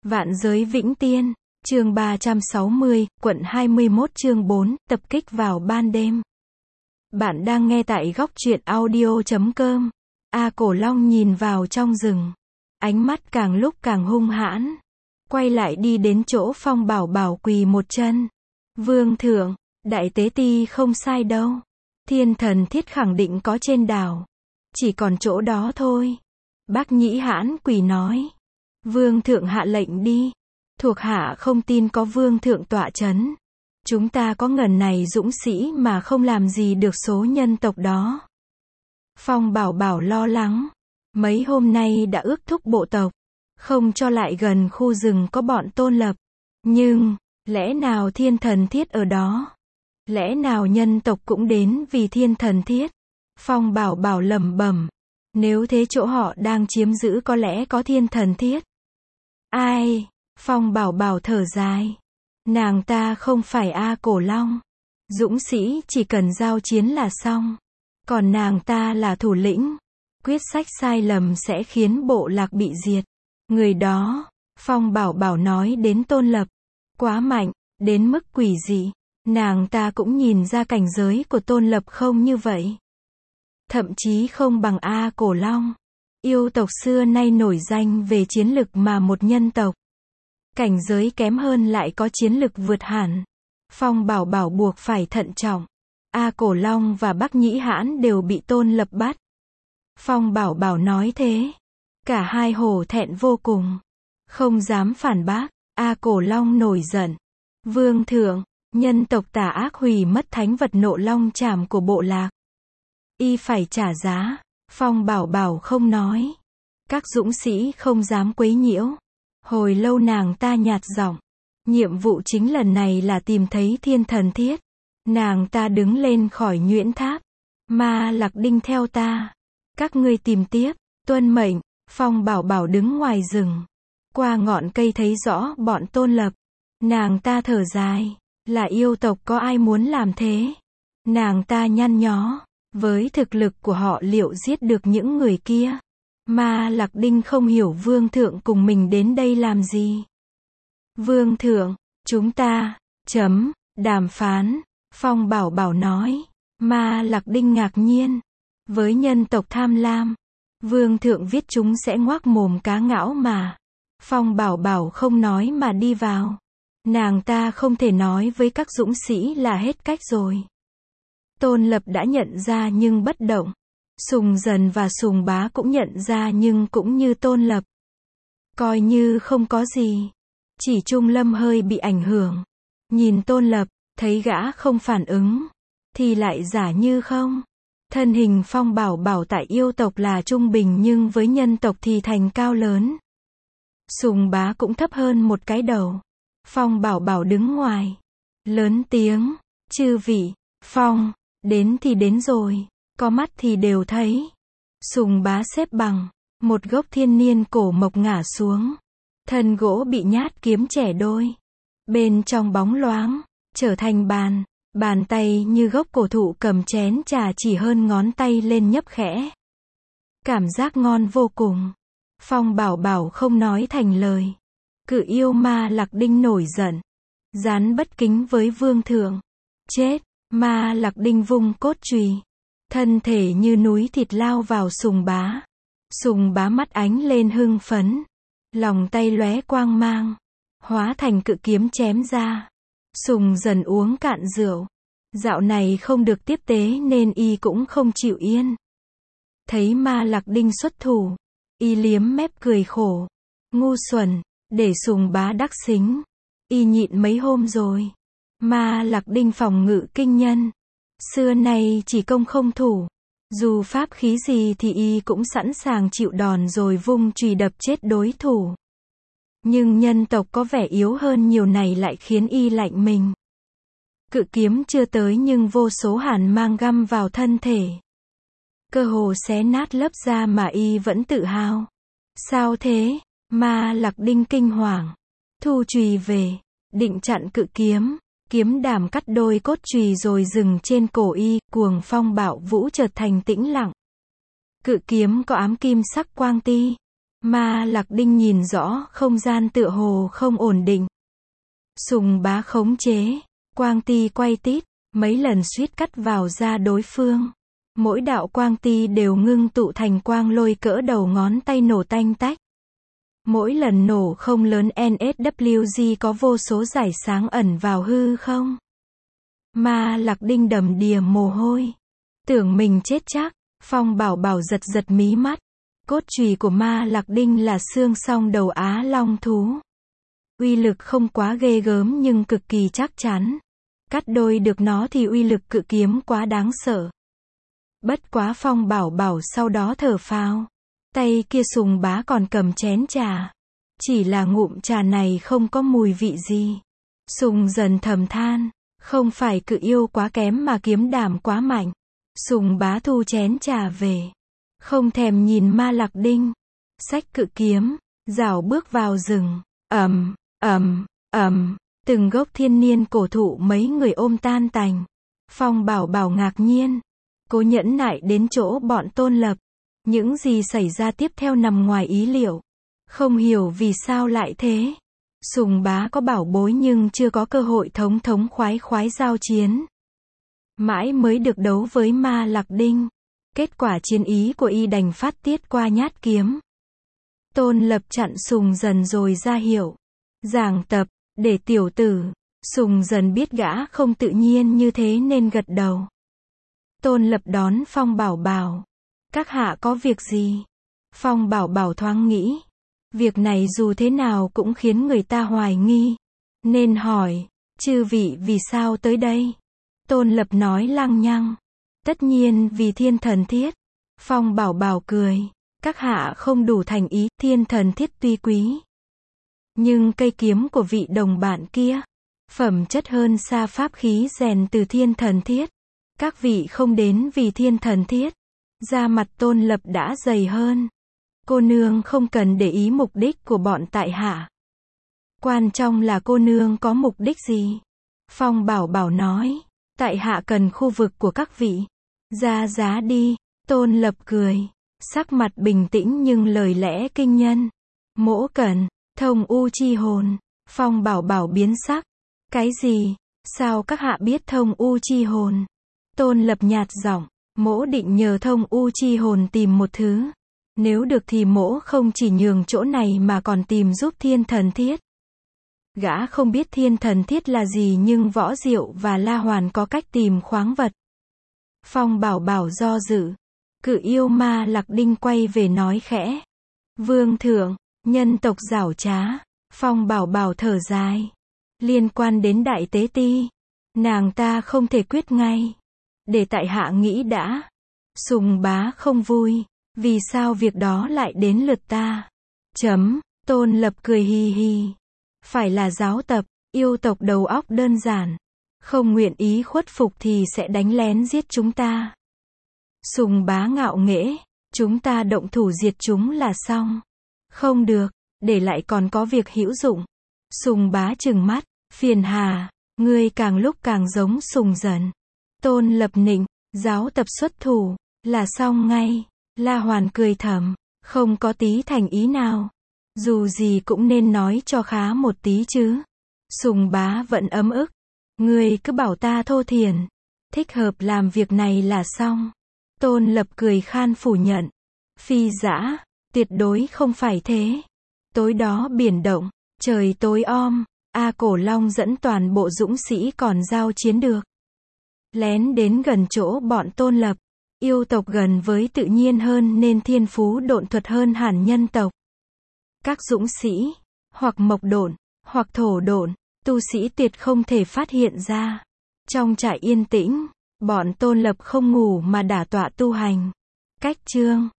Vạn giới vĩnh tiên, chương 360, quận 21 chương 4, tập kích vào ban đêm. Bạn đang nghe tại góc truyện audio.com. Cổ Long nhìn vào trong rừng. Ánh mắt càng lúc càng hung hãn. Quay lại đi đến chỗ Phong Bảo Bảo quỳ một chân. Vương thượng, đại tế ti không sai đâu. Thiên thần thiết khẳng định có trên đảo. Chỉ còn chỗ đó thôi. Bác Nhĩ Hãn quỳ nói. Vương thượng hạ lệnh đi. Thuộc hạ không tin có vương thượng tọa chấn. Chúng ta có ngần này dũng sĩ mà không làm gì được số nhân tộc đó. Phong Bảo Bảo lo lắng. Mấy hôm nay đã ước thúc bộ tộc. Không cho lại gần khu rừng có bọn Tôn Lập. Nhưng, lẽ nào thiên thần thiết ở đó? Lẽ nào nhân tộc cũng đến vì thiên thần thiết? Phong Bảo Bảo lẩm bẩm. Nếu thế chỗ họ đang chiếm giữ có lẽ có thiên thần thiết. Ai? Phong Bảo Bảo thở dài. Nàng ta không phải Cổ Long. Dũng sĩ chỉ cần giao chiến là xong. Còn nàng ta là thủ lĩnh. Quyết sách sai lầm sẽ khiến bộ lạc bị diệt. Người đó, Phong Bảo Bảo nói đến Tôn Lập. Quá mạnh, đến mức quỷ dị. Nàng ta cũng nhìn ra cảnh giới của Tôn Lập không như vậy. Thậm chí không bằng Cổ Long. Yêu tộc xưa nay nổi danh về chiến lực mà một nhân tộc. Cảnh giới kém hơn lại có chiến lực vượt hẳn. Phong Bảo Bảo buộc phải thận trọng. Cổ Long và Bác Nhĩ Hãn đều bị Tôn Lập bắt. Phong Bảo Bảo nói thế. Cả hai hổ thẹn vô cùng. Không dám phản bác. Cổ Long nổi giận. Vương thượng, nhân tộc tà ác hủy mất thánh vật Nộ Long Trảm của bộ lạc. Y phải trả giá. Phong Bảo Bảo không nói. Các dũng sĩ không dám quấy nhiễu. Hồi lâu nàng ta nhạt giọng. Nhiệm vụ chính lần này là tìm thấy thiên thần thiết. Nàng ta đứng lên khỏi nhuyễn tháp. Ma Lạc Đinh theo ta. Các ngươi tìm tiếp. Tuân mệnh. Phong Bảo Bảo đứng ngoài rừng. Qua ngọn cây thấy rõ bọn Tôn Lập. Nàng ta thở dài. Là yêu tộc có ai muốn làm thế? Nàng ta nhăn nhó. Với thực lực của họ liệu giết được những người kia? Ma Lạc Đinh không hiểu vương thượng cùng mình đến đây làm gì. Vương thượng, chúng ta, đàm phán. Phong Bảo Bảo nói. Ma Lạc Đinh ngạc nhiên. Với nhân tộc tham lam, vương thượng viết chúng sẽ ngoác mồm cá ngão mà. Phong Bảo Bảo không nói mà đi vào. Nàng ta không thể nói với các dũng sĩ là hết cách rồi. Tôn Lập đã nhận ra nhưng bất động. Sùng Dần và Sùng Bá cũng nhận ra nhưng cũng như Tôn Lập. Coi như không có gì. Chỉ Trung Lâm hơi bị ảnh hưởng. Nhìn Tôn Lập, thấy gã không phản ứng. Thì lại giả như không. Thân hình Phong Bảo Bảo tại yêu tộc là trung bình nhưng với nhân tộc thì thành cao lớn. Sùng Bá cũng thấp hơn một cái đầu. Phong Bảo Bảo đứng ngoài. Lớn tiếng. Chư vị, Phong, đến thì đến rồi. Có mắt thì đều thấy. Sùng Bá xếp bằng. Một gốc thiên niên cổ mộc ngả xuống. Thân gỗ bị nhát kiếm chẻ đôi. Bên trong bóng loáng. Trở thành bàn. Bàn tay như gốc cổ thụ cầm chén trà chỉ hơn ngón tay lên nhấp khẽ. Cảm giác ngon vô cùng. Phong Bảo Bảo không nói thành lời. Cự yêu Ma Lạc Đinh nổi giận. Gián bất kính với vương thượng. Chết. Ma Lạc Đinh vung cốt chùy. Thân thể như núi thịt lao vào Sùng Bá. Sùng Bá mắt ánh lên hưng phấn. Lòng tay lóe quang mang. Hóa thành cự kiếm chém ra. Sùng Dần uống cạn rượu. Dạo này không được tiếp tế nên y cũng không chịu yên. Thấy Ma Lạc Đinh xuất thủ. Y liếm mép cười khổ. Ngu xuẩn, để Sùng Bá đắc xính. Y nhịn mấy hôm rồi. Ma Lạc Đinh phòng ngự kinh nhân. Xưa nay chỉ công không thủ. Dù pháp khí gì thì y cũng sẵn sàng chịu đòn rồi vung chùy đập chết đối thủ. Nhưng nhân tộc có vẻ yếu hơn nhiều này lại khiến y lạnh mình. Cự kiếm chưa tới nhưng vô số hàn mang găm vào thân thể. Cơ hồ xé nát lớp da mà y vẫn tự hào. Sao thế? Ma Lạc Đinh kinh hoàng. Thu chùy về. Định chặn cự kiếm. Kiếm đảm cắt đôi cốt chùy rồi dừng trên cổ y. Cuồng phong bạo vũ chợt thành tĩnh lặng. Cự kiếm có ám kim sắc quang ti. Ma Lạc Đinh nhìn rõ không gian tựa hồ không ổn định. Sùng Bá khống chế, quang ti quay tít, mấy lần suýt cắt vào da đối phương. Mỗi đạo quang ti đều ngưng tụ thành quang lôi cỡ đầu ngón tay nổ tanh tách. Mỗi lần nổ không lớn NSWG có vô số rải sáng ẩn vào hư không. Ma Lạc Đinh đầm đìa mồ hôi. Tưởng mình chết chắc, Phong Bảo Bảo giật giật mí mắt. Cốt chùy của Ma Lạc Đinh là xương song đầu Á Long thú. Uy lực không quá ghê gớm nhưng cực kỳ chắc chắn. Cắt đôi được nó thì uy lực cự kiếm quá đáng sợ. Bất quá Phong Bảo Bảo sau đó thở phào. Tay kia Sùng Bá còn cầm chén trà. Chỉ là ngụm trà này không có mùi vị gì. Sùng Dần thầm than. Không phải cự yêu quá kém mà kiếm đảm quá mạnh. Sùng Bá thu chén trà về. Không thèm nhìn Ma Lạc Đinh. Xách cự kiếm, rảo bước vào rừng. Từng gốc thiên niên cổ thụ mấy người ôm tan tành. Phong Bảo Bảo ngạc nhiên. Cố nhẫn nại đến chỗ bọn Tôn Lập. Những gì xảy ra tiếp theo nằm ngoài ý liệu. Không hiểu vì sao lại thế. Sùng Bá có bảo bối nhưng chưa có cơ hội thống khoái giao chiến. Mãi mới được đấu với Ma Lạc Đinh. Kết quả chiến ý của y đành phát tiết qua nhát kiếm. Tôn Lập chặn Sùng Dần rồi ra hiệu. Giảng tập, để tiểu tử. Sùng Dần biết gã không tự nhiên như thế nên gật đầu. Tôn Lập đón Phong Bảo Bảo. Các hạ có việc gì? Phong Bảo Bảo thoáng nghĩ. Việc này dù thế nào cũng khiến người ta hoài nghi. Nên hỏi, chư vị vì sao tới đây? Tôn Lập nói lăng nhăng. Tất nhiên vì thiên thần thiết. Phong Bảo Bảo cười. Các hạ không đủ thành ý, thiên thần thiết tuy quý. Nhưng cây kiếm của vị đồng bạn kia, phẩm chất hơn xa pháp khí rèn từ thiên thần thiết. Các vị không đến vì thiên thần thiết. Da mặt Tôn Lập đã dày hơn. Cô nương không cần để ý mục đích của bọn tại hạ. Quan trọng là cô nương có mục đích gì? Phong Bảo Bảo nói. Tại hạ cần khu vực của các vị. Ra giá đi. Tôn Lập cười. Sắc mặt bình tĩnh nhưng lời lẽ kinh nhân. Mỗ cần thông u chi hồn. Phong Bảo Bảo biến sắc. Cái gì? Sao các hạ biết thông u chi hồn? Tôn Lập nhạt giọng. Mỗ định nhờ thông u chi hồn tìm một thứ. Nếu được thì mỗ không chỉ nhường chỗ này mà còn tìm giúp thiên thần thiết. Gã không biết thiên thần thiết là gì nhưng Võ Diệu và La Hoàn có cách tìm khoáng vật. Phong Bảo Bảo do dự. Cự yêu Ma Lạc Đinh quay về nói khẽ. Vương thượng, nhân tộc giảo trá. Phong Bảo Bảo thở dài. Liên quan đến Đại Tế Ti. Nàng ta không thể quyết ngay. Để tại hạ nghĩ đã. Sùng Bá không vui. Vì sao việc đó lại đến lượt ta? Tôn Lập cười hì hì. Phải là giáo tập, yêu tộc đầu óc đơn giản. Không nguyện ý khuất phục thì sẽ đánh lén giết chúng ta. Sùng Bá ngạo nghễ. Chúng ta động thủ diệt chúng là xong. Không được, để lại còn có việc hữu dụng. Sùng Bá trừng mắt. Phiền hà, ngươi càng lúc càng giống Sùng Dần. Tôn Lập nịnh, giáo tập xuất thủ, là xong ngay. La Hoàn cười thầm, không có tí thành ý nào. Dù gì cũng nên nói cho khá một tí chứ. Sùng Bá vẫn ấm ức. Ngươi cứ bảo ta thô thiển. Thích hợp làm việc này là xong. Tôn Lập cười khan phủ nhận. Phi dã, tuyệt đối không phải thế. Tối đó biển động, trời tối om, A Cổ Long dẫn toàn bộ dũng sĩ còn giao chiến được. Lén đến gần chỗ bọn Tôn Lập. Yêu tộc gần với tự nhiên hơn nên thiên phú độn thuật hơn hẳn nhân tộc. Các dũng sĩ, hoặc mộc độn, hoặc thổ độn, tu sĩ tuyệt không thể phát hiện ra. Trong trại yên tĩnh, bọn Tôn Lập không ngủ mà đả tọa tu hành. Cách chương